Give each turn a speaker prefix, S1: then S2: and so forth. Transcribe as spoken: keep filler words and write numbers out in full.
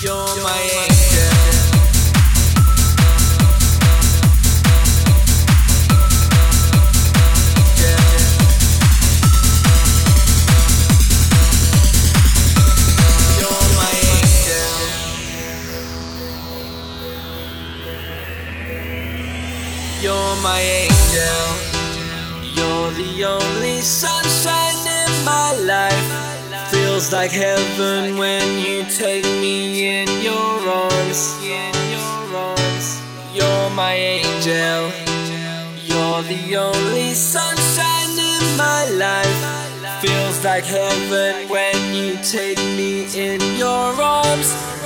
S1: You're my angel. You're my angel. You're my angel. You're the only sunshine in my life. Feels like heaven when you take me in your arms. In your arms. You're my angel. You're the only sunshine in my life. Feels like heaven when you take me in your arms.